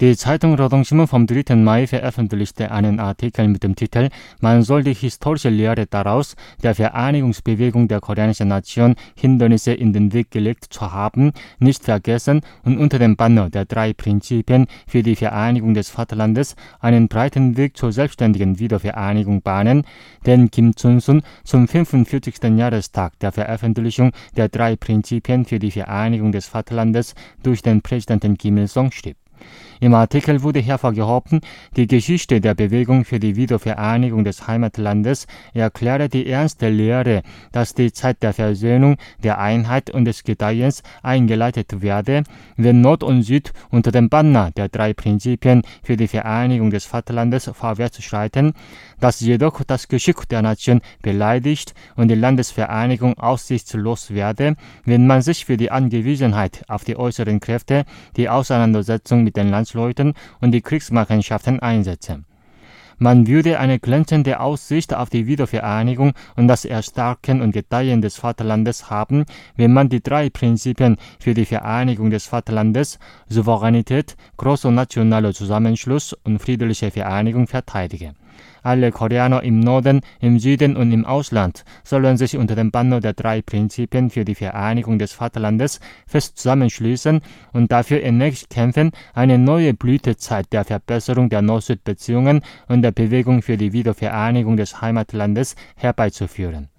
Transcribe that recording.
Die Zeitung Rodong-Sinmun vom 3. Mai veröffentlichte einen Artikel mit dem Titel "Man soll die historische Lehre daraus, der Vereinigungsbewegung der koreanischen Nation Hindernisse in den Weg gelegt zu haben, nicht vergessen und unter dem Banner der 3 Prinzipien für die Vereinigung des Vaterlandes einen breiten Weg zur selbstständigen Wiedervereinigung bahnen", den Kim Chun-sun zum 45. Jahrestag der Veröffentlichung der 3 Prinzipien für die Vereinigung des Vaterlandes durch den Präsidenten Kim Il-sung schrieb. Im Artikel wurde hervorgehoben, die Geschichte der Bewegung für die Wiedervereinigung des Heimatlandes erkläre die ernste Lehre, dass die Zeit der Versöhnung, der Einheit und des Gedeihens eingeleitet werde, wenn Nord und Süd unter dem Banner der 3 Prinzipien für die Vereinigung des Vaterlandes vorwärts schreiten, dass jedoch das Geschick der Nation beleidigt und die Landesvereinigung aussichtslos werde, wenn man sich für die Angewiesenheit auf die äußeren Kräfte, die Auseinandersetzung mit den Landsleuten und die Kriegsmachenschaften einsetze. Man würde eine glänzende Aussicht auf die Wiedervereinigung und das Erstarken und Gedeihen des Vaterlandes haben, wenn man die 3 Prinzipien für die Vereinigung des Vaterlandes, Souveränität, großer nationaler Zusammenschluss und friedliche Vereinigung verteidige. Alle Koreaner im Norden, im Süden und im Ausland sollen sich unter dem Banner der 3 Prinzipien für die Vereinigung des Vaterlandes fest zusammenschließen und dafür energisch kämpfen, eine neue Blütezeit der Verbesserung der Nord-Süd-Beziehungen und der Bewegung für die Wiedervereinigung des Heimatlandes herbeizuführen.